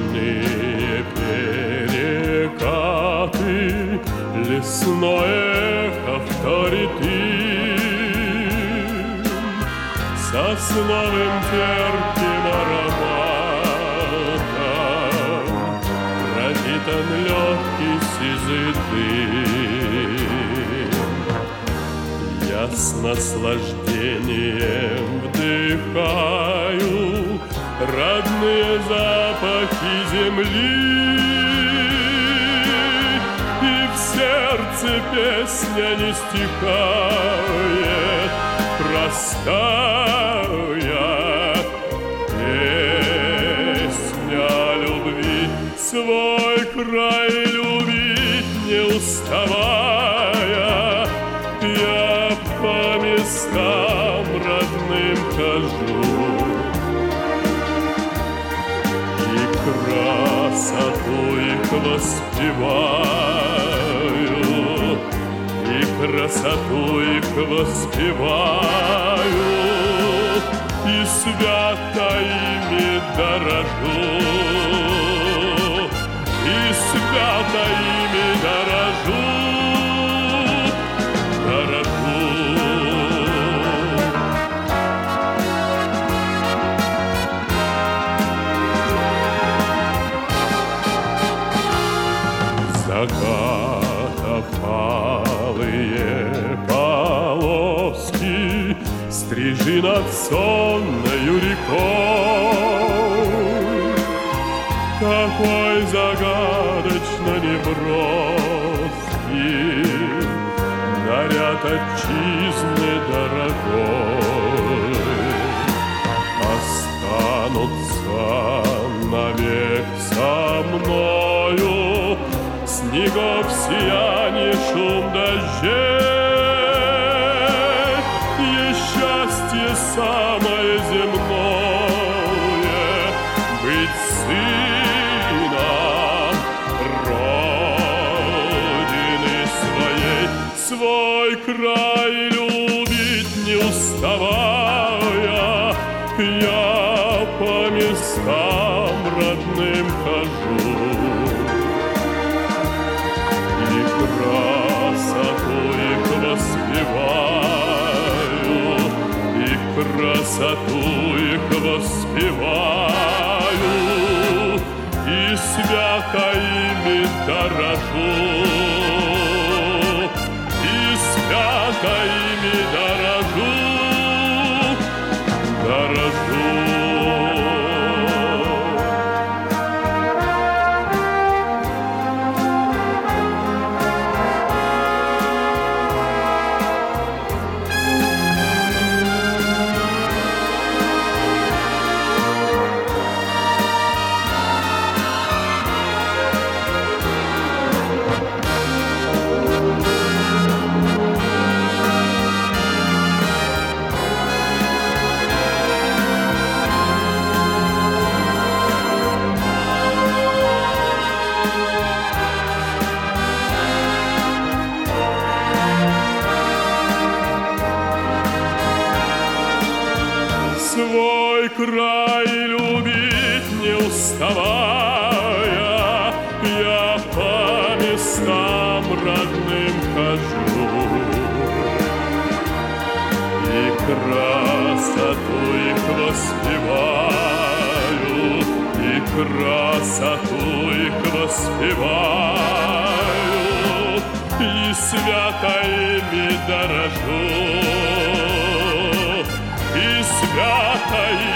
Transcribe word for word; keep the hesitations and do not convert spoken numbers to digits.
Пыльные перекаты, лесное эхо вторит им, сосновым терпким ароматом пропитан легкий сизый дым. Я с наслаждением вдыхаю родные запахи земли, и в сердце песня не стихает, простая песня любви. Свой край любить не уставая, я по местам родным хожу, красоту их воспеваю, и красоту их воспеваю, и свято ими дорожу, и свято ими дорожу, дорожу. Закатов алые полоски стрижи над сонною рекой. Какой загадочно неброский наряд отчизны дорогой. Останутся навек со мною снегов сияние, шум дождей, и счастье самое земное быть сыном Родины своей. Свой край любить не уставая, я по местам родным хожу, красоту их воспеваю, и красоту их воспеваю, и свято ими дорожу, и свято ими дорожу, дорожу. Свой край любить не уставая, я по местам родным хожу, и красоту их воспеваю, и красоту их воспеваю, и свято ими дорожу, и свято